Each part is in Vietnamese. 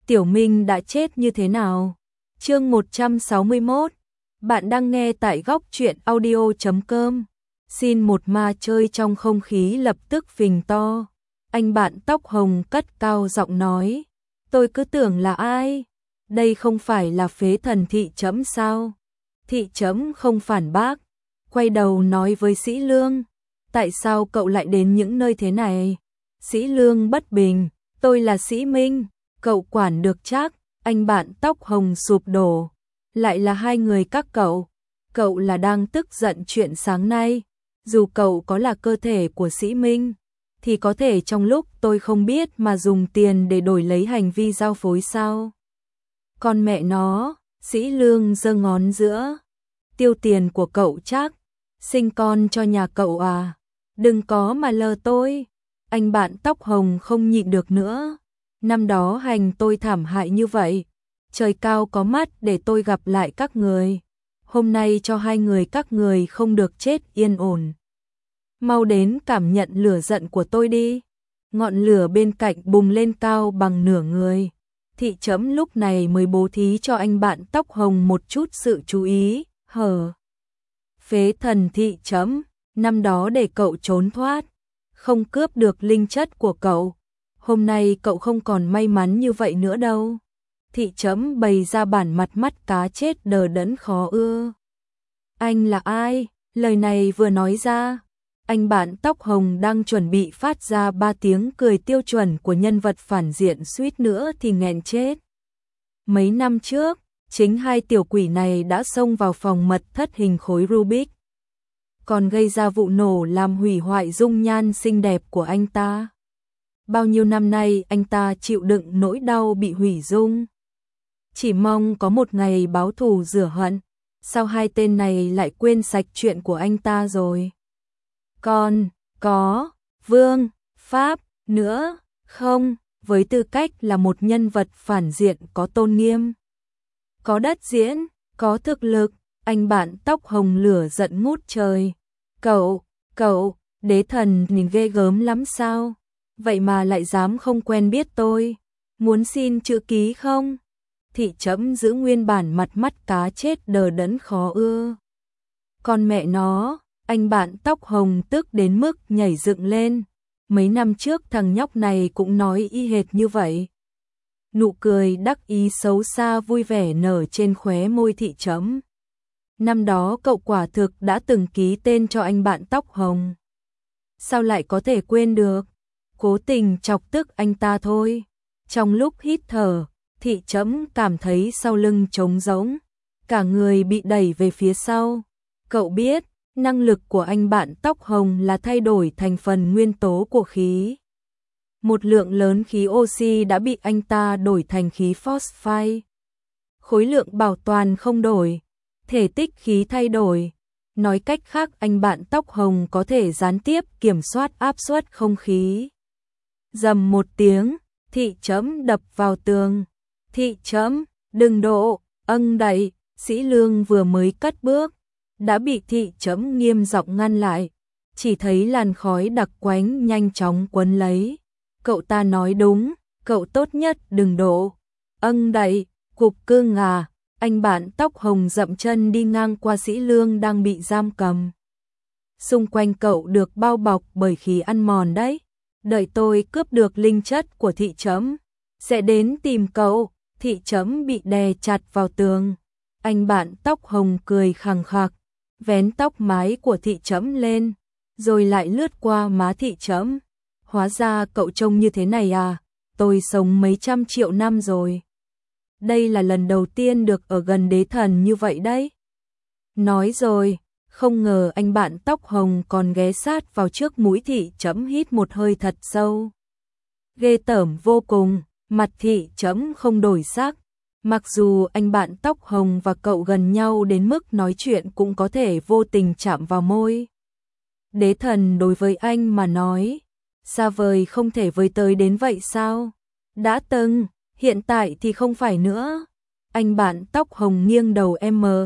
Tiểu Minh đã chết như thế nào? Chương 161. Bạn đang nghe tại góc truyện audio.com. Xin một ma chơi trong không khí lập tức phình to. Anh bạn tóc hồng cất cao giọng nói. Tôi cứ tưởng là ai? Đây không phải là phế thần thị trẫm sao? Thị trẫm không phản bác. Quay đầu nói với Sĩ Lương. Tại sao cậu lại đến những nơi thế này? Sĩ Lương bất bình. Tôi là Sĩ Minh. Cậu quản được chắc. Anh bạn tóc hồng sụp đổ. Lại là hai người các cậu. Cậu là đang tức giận chuyện sáng nay. Dù cậu có là cơ thể của Sĩ Minh, thì có thể trong lúc tôi không biết mà dùng tiền để đổi lấy hành vi giao phối sao? Con mẹ nó, Sĩ Lương giơ ngón giữa. Tiêu tiền của cậu chắc. Sinh con cho nhà cậu à? Đừng có mà lờ tôi. Anh bạn tóc hồng không nhịn được nữa. Năm đó hành tôi thảm hại như vậy. Trời cao có mắt để tôi gặp lại các người. Hôm nay cho hai người các người không được chết yên ổn. Mau đến cảm nhận lửa giận của tôi đi. Ngọn lửa bên cạnh bùng lên cao bằng nửa người. Thị trẫm lúc này mới bố thí cho anh bạn tóc hồng một chút sự chú ý. Phế thần thị trẫm, năm đó để cậu trốn thoát, không cướp được linh chất của cậu. Hôm nay cậu không còn may mắn như vậy nữa đâu. Thị trẫm bày ra bản mặt mắt cá chết đờ đẫn khó ưa. Anh là ai? Lời này vừa nói ra, anh bạn tóc hồng đang chuẩn bị phát ra 3 tiếng cười tiêu chuẩn của nhân vật phản diện suýt nữa thì nghẹn chết. Mấy năm trước, chính hai tiểu quỷ này đã xông vào phòng mật thất hình khối Rubik, còn gây ra vụ nổ làm hủy hoại dung nhan xinh đẹp của anh ta. Bao nhiêu năm nay anh ta chịu đựng nỗi đau bị hủy dung. Chỉ mong có một ngày báo thù rửa hận. Sao hai tên này lại quên sạch chuyện của anh ta rồi? Còn có Vương Pháp nữa không? Với tư cách là một nhân vật phản diện có tôn nghiêm, có đất diễn, có thực lực, anh bạn tóc hồng lửa giận ngút trời. Cậu, đế thần nhìn ghê gớm lắm sao? Vậy mà lại dám không quen biết tôi. Muốn xin chữ ký không? Thị trẫm giữ nguyên bản mặt mắt cá chết đờ đẫn khó ưa. Con mẹ nó, anh bạn tóc hồng tức đến mức nhảy dựng lên. Mấy năm trước thằng nhóc này cũng nói y hệt như vậy. Nụ cười đắc ý xấu xa vui vẻ nở trên khóe môi thị trẫm. Năm đó cậu quả thực đã từng ký tên cho anh bạn tóc hồng. Sao lại có thể quên được? Cố tình chọc tức anh ta thôi. Trong lúc hít thở, thị trẫm cảm thấy sau lưng trống rỗng, cả người bị đẩy về phía sau. Cậu biết, năng lực của anh bạn tóc hồng là thay đổi thành phần nguyên tố của khí. Một lượng lớn khí oxy đã bị anh ta đổi thành khí phosphide. Khối lượng bảo toàn không đổi, thể tích khí thay đổi. Nói cách khác, anh bạn tóc hồng có thể gián tiếp kiểm soát áp suất không khí. Rầm một tiếng, thị trẫm đập vào tường. Thị trẫm, đừng độ, đẩy. Sĩ Lương vừa mới cất bước, đã bị thị trẫm nghiêm giọng ngăn lại. Chỉ thấy làn khói đặc quánh nhanh chóng quấn lấy. Cậu ta nói đúng, cậu tốt nhất đừng độ. Đẩy, cục cưng à. Anh bạn tóc hồng dậm chân đi ngang qua Sĩ Lương đang bị giam cầm. Xung quanh cậu được bao bọc bởi khí ăn mòn đấy. Đợi tôi cướp được linh chất của thị trẫm, sẽ đến tìm cậu. Thị trẫm bị đè chặt vào tường. Anh bạn tóc hồng cười khằng khặc, vén tóc mái của thị trẫm lên, rồi lại lướt qua má thị trẫm. Hóa ra cậu trông như thế này à? Tôi sống mấy trăm triệu năm rồi. Đây là lần đầu tiên được ở gần đế thần như vậy đấy. Nói rồi, không ngờ anh bạn tóc hồng còn ghé sát vào trước mũi thị trẫm hít một hơi thật sâu. Ghê tởm vô cùng, mặt thị trẫm không đổi sắc. Mặc dù anh bạn tóc hồng và cậu gần nhau đến mức nói chuyện cũng có thể vô tình chạm vào môi. Đế thần đối với anh mà nói, xa vời không thể với tới đến vậy sao? Đã từng, hiện tại thì không phải nữa. Anh bạn tóc hồng nghiêng đầu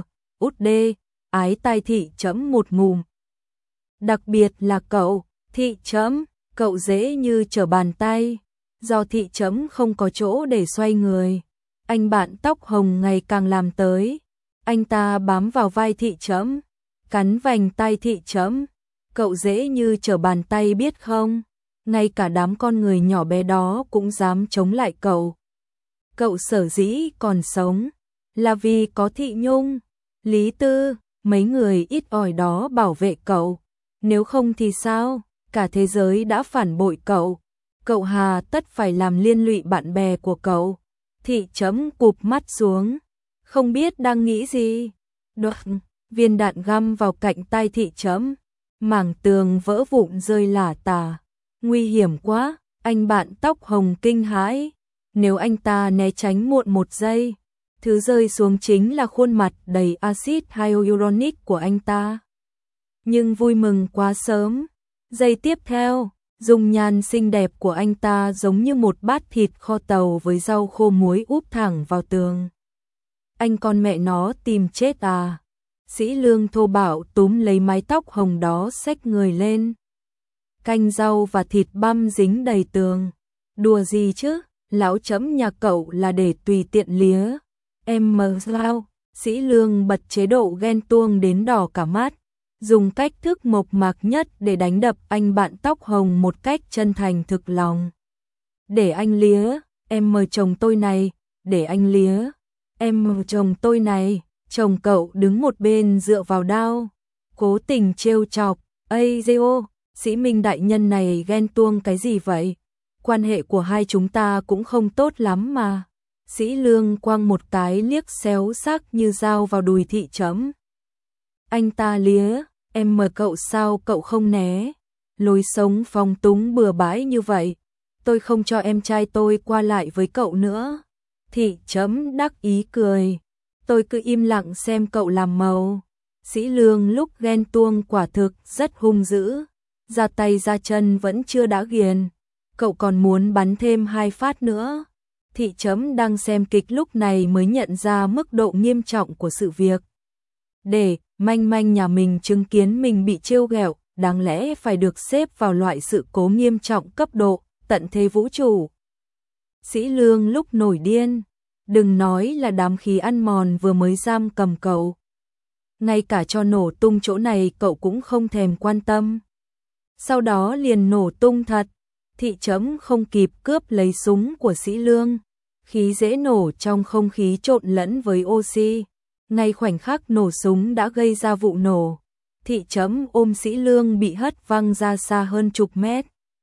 út đê, ái tai thị trẫm một ngụm. Đặc biệt là cậu, thị trẫm, cậu dễ như trở bàn tay. Do thị chấm không có chỗ để xoay người, anh bạn tóc hồng ngày càng làm tới. Anh ta bám vào vai thị chấm, cắn vành tay thị chấm. Cậu dễ như trở bàn tay biết không? Ngay cả đám con người nhỏ bé đó cũng dám chống lại cậu. Cậu sở dĩ còn sống là vì có Thị Nhung, Lý Tư, mấy người ít ỏi đó bảo vệ cậu. Nếu không thì sao? Cả thế giới đã phản bội cậu. Cậu hà tất phải làm liên lụy bạn bè của cậu. Thị chấm cụp mắt xuống, không biết đang nghĩ gì. Đột, viên đạn găm vào cạnh tay thị chấm, mảng tường vỡ vụn rơi lả tả. Nguy hiểm quá, anh bạn tóc hồng kinh hãi. Nếu anh ta né tránh muộn một giây, thứ rơi xuống chính là khuôn mặt đầy axit hyaluronic của anh ta. Nhưng vui mừng quá sớm. Giây tiếp theo, dung nhan xinh đẹp của anh ta giống như một bát thịt kho tàu với rau khô muối úp thẳng vào tường. Anh con mẹ nó tìm chết à? Sĩ Lương thô bạo túm lấy mái tóc hồng đó xách người lên. Canh rau và thịt băm dính đầy tường. Đùa gì chứ? Lão chấm nhà cậu là để tùy tiện lía. Em mờ sao? Sĩ Lương bật chế độ ghen tuông đến đỏ cả mắt, dùng cách thức mộc mạc nhất để đánh đập anh bạn tóc hồng một cách chân thành thực lòng. Để anh lía, em mời chồng tôi này, để anh lía, em mời chồng tôi này. Chồng cậu đứng một bên dựa vào đao, cố tình trêu chọc. Ây dêu, Sĩ Minh đại nhân này ghen tuông cái gì vậy? Quan hệ của hai chúng ta cũng không tốt lắm mà. Sĩ Lương quăng một cái liếc xéo sắc như dao vào đùi thị chấm. Anh ta lía, em mời cậu sao cậu không né? Lối sống phong túng bừa bãi như vậy, tôi không cho em trai tôi qua lại với cậu nữa. Thị chấm đắc ý cười. Tôi cứ im lặng xem cậu làm màu. Sĩ Lương lúc ghen tuông quả thực rất hung dữ, ra tay ra chân vẫn chưa đã ghiền. Cậu còn muốn bắn thêm 2 phát nữa. Thị chấm đang xem kịch lúc này mới nhận ra mức độ nghiêm trọng của sự việc. Để manh manh nhà mình chứng kiến mình bị trêu ghẹo, đáng lẽ phải được xếp vào loại sự cố nghiêm trọng cấp độ tận thế vũ trụ. Sĩ Lương lúc nổi điên, đừng nói là đám khí ăn mòn vừa mới giam cầm cậu. Ngay cả cho nổ tung chỗ này cậu cũng không thèm quan tâm. Sau đó liền nổ tung thật. Thị chấm không kịp cướp lấy súng của Sĩ Lương. Khí dễ nổ trong không khí trộn lẫn với oxy. Ngay khoảnh khắc nổ súng đã gây ra vụ nổ. Thị chấm ôm Sĩ Lương bị hất văng ra xa hơn chục mét.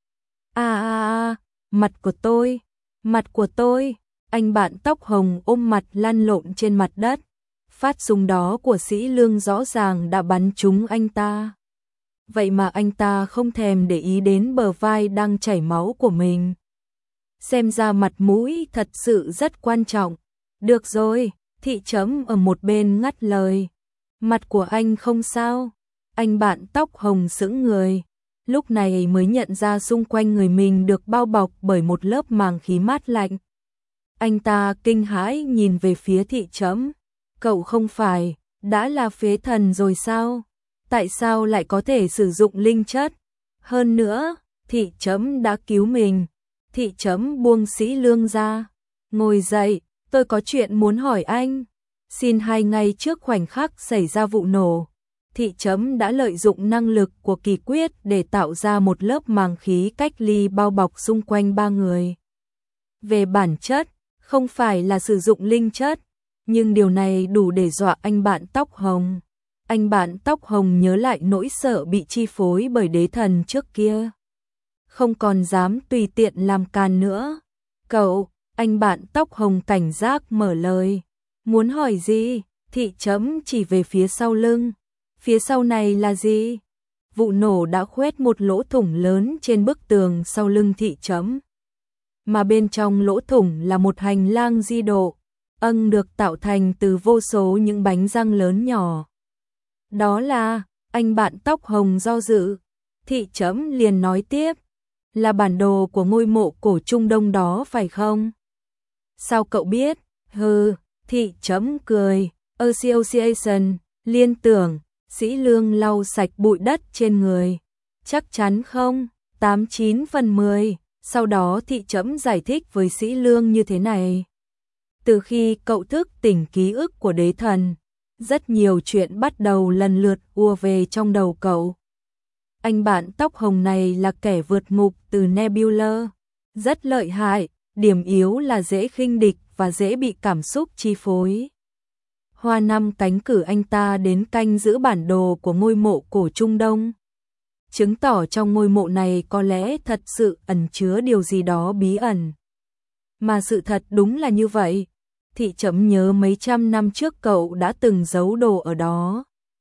Mặt của tôi, mặt của tôi. Anh bạn tóc hồng ôm mặt lăn lộn trên mặt đất. Phát súng đó của Sĩ Lương rõ ràng đã bắn trúng anh ta. Vậy mà anh ta không thèm để ý đến bờ vai đang chảy máu của mình. Xem ra mặt mũi thật sự rất quan trọng. Được rồi, thị chấm ở một bên ngắt lời. Mặt của anh không sao. Anh bạn tóc hồng sững người. Lúc này mới nhận ra xung quanh người mình được bao bọc bởi một lớp màng khí mát lạnh. Anh ta kinh hãi nhìn về phía thị chấm. Cậu không phải đã là phế thần rồi sao? Tại sao lại có thể sử dụng linh chất? Hơn nữa, thị chấm đã cứu mình. Thị chấm buông Sĩ Lương ra. Ngồi dậy, tôi có chuyện muốn hỏi anh. Xin 2 ngày trước khoảnh khắc xảy ra vụ nổ, thị chấm đã lợi dụng năng lực của kỳ quyết để tạo ra một lớp màng khí cách ly bao bọc xung quanh 3 người. Về bản chất, không phải là sử dụng linh chất, nhưng điều này đủ để dọa anh bạn tóc hồng. Anh bạn tóc hồng nhớ lại nỗi sợ bị chi phối bởi đế thần trước kia. Không còn dám tùy tiện làm càn nữa. Cậu, anh bạn tóc hồng cảnh giác mở lời. Muốn hỏi gì? Thị chấm chỉ về phía sau lưng. Phía sau này là gì? Vụ nổ đã khoét một lỗ thủng lớn trên bức tường sau lưng thị chấm. Mà bên trong lỗ thủng là một hành lang di độ, được tạo thành từ vô số những bánh răng lớn nhỏ. Đó là, anh bạn tóc hồng do dự. Thị chấm liền nói tiếp, là bản đồ của ngôi mộ cổ Trung Đông đó phải không? Sao cậu biết? Hừ, thị chấm cười, Association, liên tưởng. Sĩ Lương lau sạch bụi đất trên người. Chắc chắn không? 89 phần 10. Sau đó thị trẫm giải thích với Sĩ Lương như thế này. Từ khi cậu thức tỉnh ký ức của đế thần, rất nhiều chuyện bắt đầu lần lượt ùa về trong đầu cậu. Anh bạn tóc hồng này là kẻ vượt ngục từ Nebula, rất lợi hại, điểm yếu là dễ khinh địch và dễ bị cảm xúc chi phối. Hoa Năm Cánh cử anh ta đến canh giữ bản đồ của ngôi mộ cổ Trung Đông, chứng tỏ trong ngôi mộ này có lẽ thật sự ẩn chứa điều gì đó bí ẩn. Mà sự thật đúng là như vậy. Thị trẫm nhớ mấy trăm năm trước cậu đã từng giấu đồ ở đó.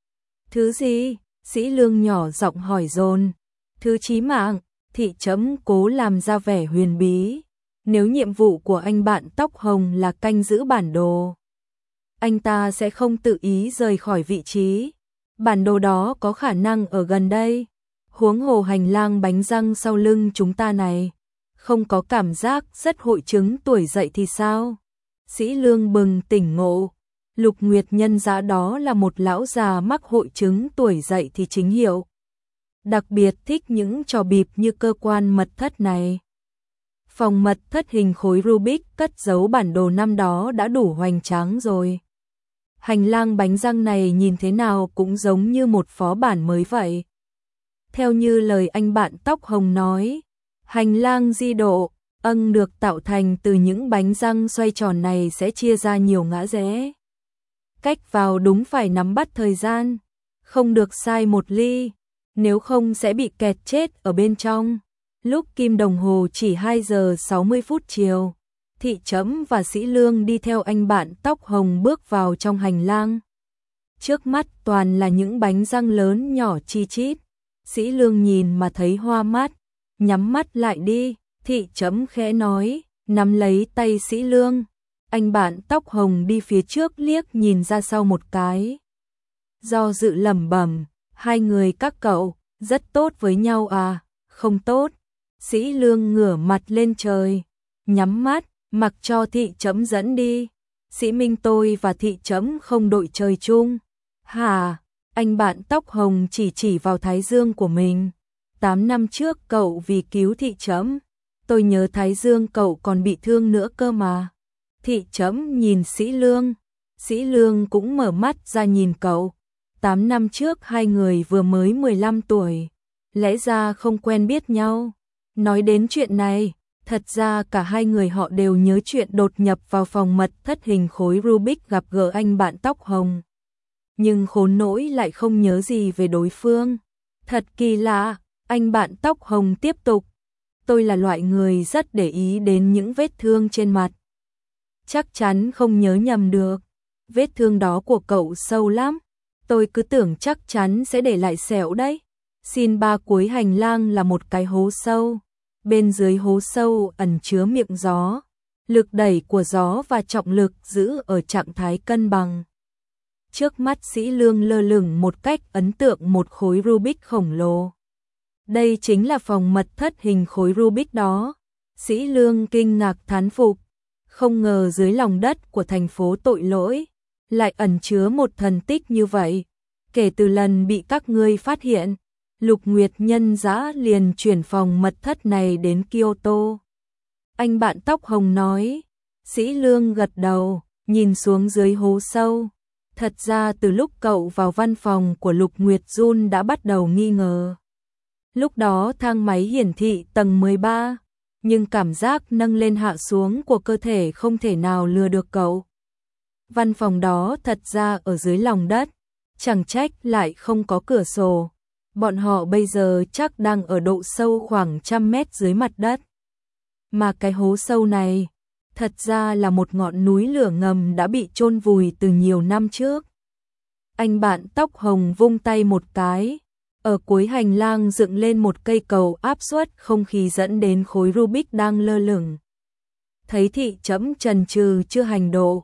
Thứ gì? Sĩ Lương nhỏ giọng hỏi dồn. Thứ chí mạng. Thị trẫm cố làm ra vẻ huyền bí. Nếu nhiệm vụ của anh bạn tóc hồng là canh giữ bản đồ, anh ta sẽ không tự ý rời khỏi vị trí. Bản đồ đó có khả năng ở gần đây. Huống hồ hành lang bánh răng sau lưng chúng ta này, không có cảm giác rất hội chứng tuổi dậy thì sao? Sĩ Lương bừng tỉnh ngộ. Lục Nguyệt Nhân Giá đó là một lão già mắc hội chứng tuổi dậy thì chính hiệu. Đặc biệt thích những trò bịp như cơ quan mật thất này. Phòng mật thất hình khối Rubik cất giấu bản đồ năm đó đã đủ hoành tráng rồi. Hành lang bánh răng này nhìn thế nào cũng giống như một phó bản mới vậy. Theo như lời anh bạn tóc hồng nói, hành lang di độ được tạo thành từ những bánh răng xoay tròn này sẽ chia ra nhiều ngã rẽ. Cách vào đúng phải nắm bắt thời gian, không được sai một ly, nếu không sẽ bị kẹt chết ở bên trong. Lúc kim đồng hồ chỉ 2 giờ 60 phút chiều, thị trẫm và Sĩ Lương đi theo anh bạn tóc hồng bước vào trong hành lang. Trước mắt toàn là những bánh răng lớn nhỏ chi chít. Sĩ Lương nhìn mà thấy hoa mắt, nhắm mắt lại đi, thị trẫm khẽ nói, nắm lấy tay Sĩ Lương. Anh bạn tóc hồng đi phía trước liếc nhìn ra sau một cái. Do dự lẩm bẩm, hai người các cậu, rất tốt với nhau à, không tốt. Sĩ Lương ngửa mặt lên trời, nhắm mắt, mặc cho thị trẫm dẫn đi. Sĩ Minh tôi và thị trẫm không đội trời chung. Hả? Anh bạn tóc hồng chỉ vào thái dương của mình. 8 năm trước cậu vì cứu thị trẫm, tôi nhớ thái dương cậu còn bị thương nữa cơ mà. Thị trẫm nhìn Sĩ Lương. Sĩ Lương cũng mở mắt ra nhìn cậu. 8 năm trước hai người vừa mới 15 tuổi, lẽ ra không quen biết nhau. Nói đến chuyện này, thật ra cả hai người họ đều nhớ chuyện đột nhập vào phòng mật thất hình khối Rubik gặp gỡ anh bạn tóc hồng. Nhưng khốn nỗi lại không nhớ gì về đối phương. Thật kỳ lạ, anh bạn tóc hồng tiếp tục. Tôi là loại người rất để ý đến những vết thương trên mặt. Chắc chắn không nhớ nhầm được. Vết thương đó của cậu sâu lắm. Tôi cứ tưởng chắc chắn sẽ để lại sẹo đấy. Xin ba cuối hành lang là một cái hố sâu. Bên dưới hố sâu ẩn chứa miệng gió. Lực đẩy của gió và trọng lực giữ ở trạng thái cân bằng. Trước mắt Sĩ Lương lơ lửng một cách ấn tượng một khối Rubik khổng lồ. Đây chính là phòng mật thất hình khối Rubik đó. Sĩ Lương kinh ngạc thán phục. Không ngờ dưới lòng đất của thành phố tội lỗi lại ẩn chứa một thần tích như vậy. Kể từ lần bị các ngươi phát hiện, Lục Nguyệt Nhân Giá liền chuyển phòng mật thất này đến Kyoto. Anh bạn tóc hồng nói. Sĩ Lương gật đầu, nhìn xuống dưới hố sâu. Thật ra từ lúc cậu vào văn phòng của Lục Nguyệt Jun đã bắt đầu nghi ngờ. Lúc đó thang máy hiển thị tầng 13, nhưng cảm giác nâng lên hạ xuống của cơ thể không thể nào lừa được cậu. Văn phòng đó thật ra ở dưới lòng đất, chẳng trách lại không có cửa sổ. Bọn họ bây giờ chắc đang ở độ sâu khoảng 100 mét dưới mặt đất. Mà cái hố sâu này, thật ra là một ngọn núi lửa ngầm đã bị chôn vùi từ nhiều năm trước. Anh bạn tóc hồng vung tay một cái, ở cuối hành lang dựng lên một cây cầu áp suất không khí dẫn đến khối Rubik đang lơ lửng. Thấy thị trẫm chần chừ chưa hành động.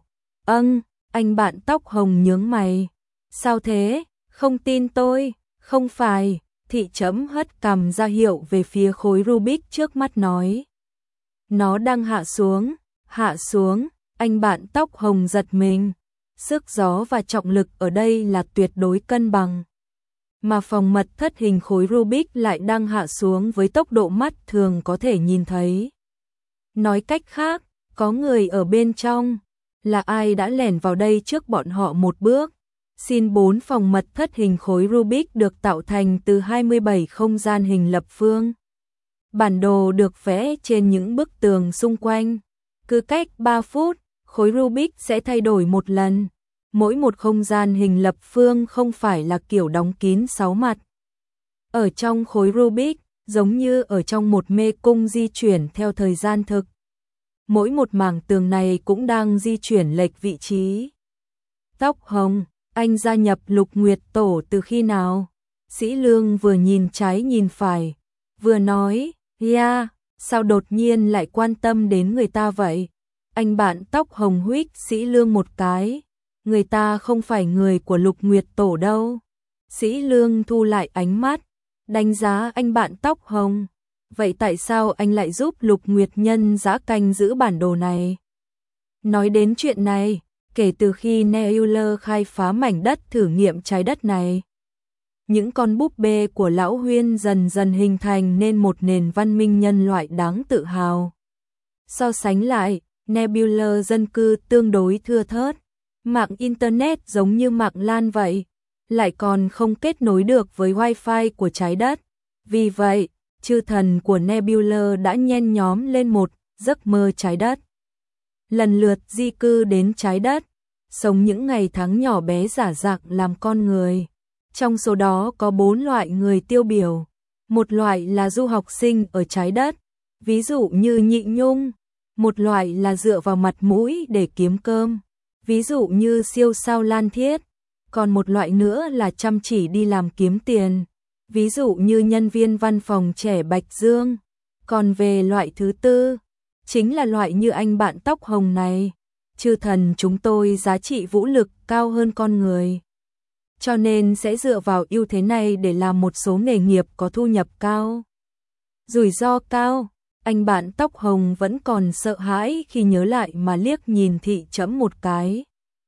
Anh bạn tóc hồng nhướng mày. Sao thế? Không tin tôi? Không phải. Thị trẫm hất cằm ra hiệu về phía khối Rubik trước mắt nói. Nó đang hạ xuống. Hạ xuống. Anh bạn tóc hồng giật mình. Sức gió và trọng lực ở đây là tuyệt đối cân bằng. mà phòng mật thất hình khối Rubik lại đang hạ xuống với tốc độ mắt thường có thể nhìn thấy. Nói cách khác, có người ở bên trong. Là ai đã lẻn vào đây trước bọn họ một bước? Xin 4 phòng mật thất hình khối Rubik được tạo thành từ 27 không gian hình lập phương. Bản đồ được vẽ trên những bức tường xung quanh. Cứ cách 3 phút, khối Rubik sẽ thay đổi một lần. Mỗi một không gian hình lập phương không phải là kiểu đóng kín 6 mặt. Ở trong khối Rubik, giống như ở trong một mê cung di chuyển theo thời gian thực. Mỗi một mảng tường này cũng đang di chuyển lệch vị trí. Tóc hồng, anh gia nhập Lục Nguyệt Tổ từ khi nào? Sĩ Lương vừa nhìn trái nhìn phải, vừa nói, yeah, sao đột nhiên lại quan tâm đến người ta vậy? Anh bạn tóc hồng huých Sĩ Lương một cái, người ta không phải người của Lục Nguyệt Tổ đâu. Sĩ Lương thu lại ánh mắt, đánh giá anh bạn tóc hồng. Vậy tại sao anh lại giúp Lục Nguyệt Nhân Dã canh giữ bản đồ này? Nói đến chuyện này, kể từ khi Nebula khai phá mảnh đất thử nghiệm trái đất này, những con búp bê của Lão Huyên dần dần hình thành nên một nền văn minh nhân loại đáng tự hào. So sánh lại, Nebula dân cư tương đối thưa thớt, mạng Internet giống như mạng LAN vậy, lại còn không kết nối được với Wi-Fi của trái đất. Vì vậy, chư thần của Nebula đã nhen nhóm lên một giấc mơ trái đất. Lần lượt di cư đến trái đất, sống những ngày tháng nhỏ bé giả dạc làm con người. Trong số đó có 4 loại người tiêu biểu. Một loại là du học sinh ở trái đất, ví dụ như Nhị Nhung. Một loại là dựa vào mặt mũi để kiếm cơm, ví dụ như siêu sao Lan Thiết. Còn một loại nữa là chăm chỉ đi làm kiếm tiền, ví dụ như nhân viên văn phòng trẻ Bạch Dương. Còn về loại thứ tư, chính là loại như anh bạn tóc hồng này. Chư thần chúng tôi giá trị vũ lực cao hơn con người, cho nên sẽ dựa vào ưu thế này để làm một số nghề nghiệp có thu nhập cao. Rủi ro cao, anh bạn tóc hồng vẫn còn sợ hãi khi nhớ lại mà liếc nhìn Thị Trẫm một cái.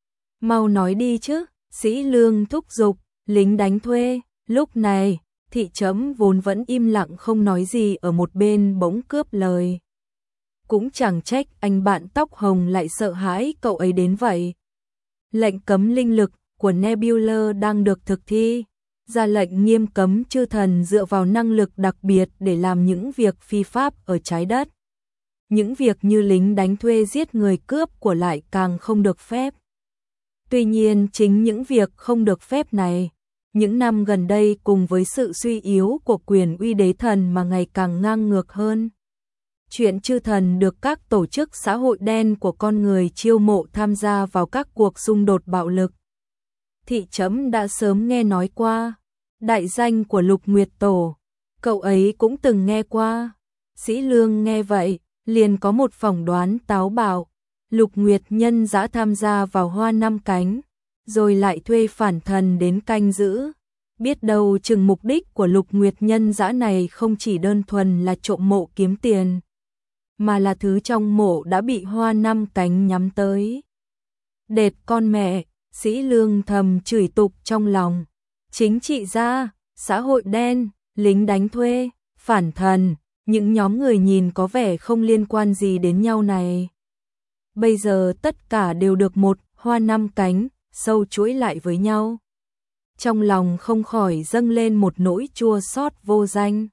Mau nói đi chứ, Sĩ Lương thúc giục, lính đánh thuê. Lúc này, Thị Trẫm vốn vẫn im lặng không nói gì ở một bên bỗng cướp lời. Cũng chẳng trách anh bạn tóc hồng lại sợ hãi cậu ấy đến vậy. Lệnh cấm linh lực của Nebula đang được thực thi, ra lệnh nghiêm cấm chư thần dựa vào năng lực đặc biệt để làm những việc phi pháp ở trái đất. Những việc như lính đánh thuê giết người cướp của lại càng không được phép. Tuy nhiên chính những việc không được phép này, những năm gần đây cùng với sự suy yếu của quyền uy đế thần mà ngày càng ngang ngược hơn. Chuyện chư thần được các tổ chức xã hội đen của con người chiêu mộ tham gia vào các cuộc xung đột bạo lực. Thị Trẫm đã sớm nghe nói qua. Đại danh của Lục Nguyệt Tổ, cậu ấy cũng từng nghe qua. Sĩ Lương nghe vậy, liền có một phỏng đoán táo bạo. Lục Nguyệt Nhân Dã tham gia vào Hoa Năm Cánh, rồi lại thuê phản thần đến canh giữ. Biết đâu chừng mục đích của Lục Nguyệt Nhân Dã này không chỉ đơn thuần là trộm mộ kiếm tiền, mà là thứ trong mộ đã bị Hoa Năm Cánh nhắm tới. Đệt con mẹ, Sĩ Lương thầm chửi tục trong lòng. Chính trị gia, xã hội đen, lính đánh thuê, phản thần, những nhóm người nhìn có vẻ không liên quan gì đến nhau này. Bây giờ tất cả đều được một Hoa Năm Cánh sâu chuỗi lại với nhau. Trong lòng không khỏi dâng lên một nỗi chua xót vô danh.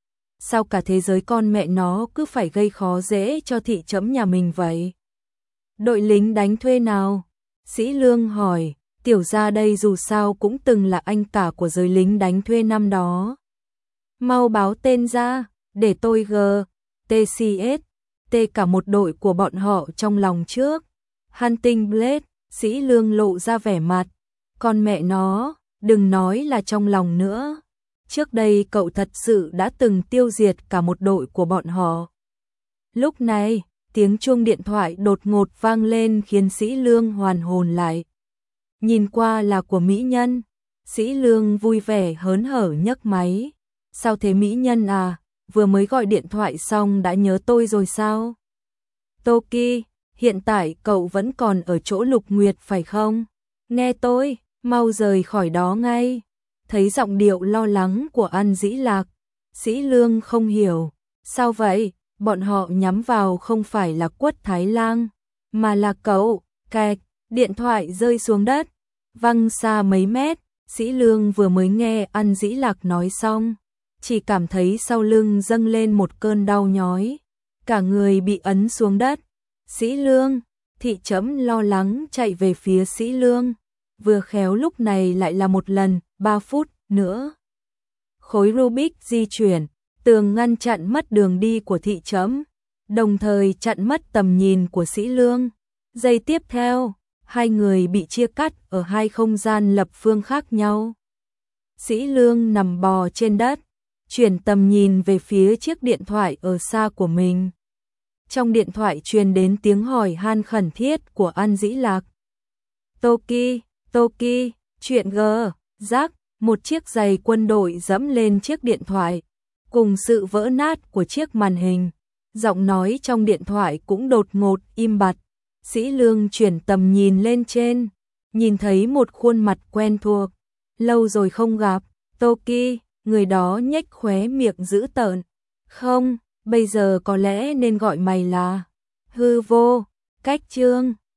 Sao cả thế giới con mẹ nó cứ phải gây khó dễ cho Thị Trẫm nhà mình vậy? Đội lính đánh thuê nào? Sĩ Lương hỏi. Tiểu gia đây dù sao cũng từng là anh cả của giới lính đánh thuê năm đó. Mau báo tên ra, để tôi TCS, T cả một đội của bọn họ trong lòng trước. Hunting Blade, Sĩ Lương lộ ra vẻ mặt. Con mẹ nó, đừng nói là trong lòng nữa. Trước đây cậu thật sự đã từng tiêu diệt cả một đội của bọn họ. Lúc này, tiếng chuông điện thoại đột ngột vang lên khiến Sĩ Lương hoàn hồn lại. Nhìn qua là của mỹ nhân. Sĩ Lương vui vẻ hớn hở nhấc máy. Sao thế mỹ nhân à, vừa mới gọi điện thoại xong đã nhớ tôi rồi sao? Toki, hiện tại cậu vẫn còn ở chỗ Lục Nguyệt phải không? Nghe tôi, mau rời khỏi đó ngay. thấy giọng điệu lo lắng của An Dĩ Lạc, Sĩ Lương không hiểu, sao vậy, bọn họ nhắm vào không phải là Quất Thái Lang, mà là cậu, kẹt, điện thoại rơi xuống đất, văng xa mấy mét, Sĩ Lương vừa mới nghe An Dĩ Lạc nói xong, chỉ cảm thấy sau lưng dâng lên một cơn đau nhói, cả người bị ấn xuống đất. Sĩ Lương, Thị Trẫm lo lắng chạy về phía Sĩ Lương, vừa khéo lúc này lại là một lần, 3 phút nữa. Khối Rubik di chuyển, tường ngăn chặn mất đường đi của Thị Trẫm, đồng thời chặn mất tầm nhìn của Sĩ Lương. Giây tiếp theo, hai người bị chia cắt ở hai không gian lập phương khác nhau. Sĩ Lương nằm bò trên đất, chuyển tầm nhìn về phía chiếc điện thoại ở xa của mình. Trong điện thoại truyền đến tiếng hỏi han khẩn thiết của An Dĩ Lạc. Toki, Toki, chuyện gờ, rác, một chiếc giày quân đội dẫm lên chiếc điện thoại, cùng sự vỡ nát của chiếc màn hình. Giọng nói trong điện thoại cũng đột ngột im bặt. Sĩ Lương chuyển tầm nhìn lên trên, nhìn thấy một khuôn mặt quen thuộc, lâu rồi không gặp. Toki, người đó nhếch khóe miệng dữ tợn. Không, bây giờ có lẽ nên gọi mày là Hư Vô, Cách Trương.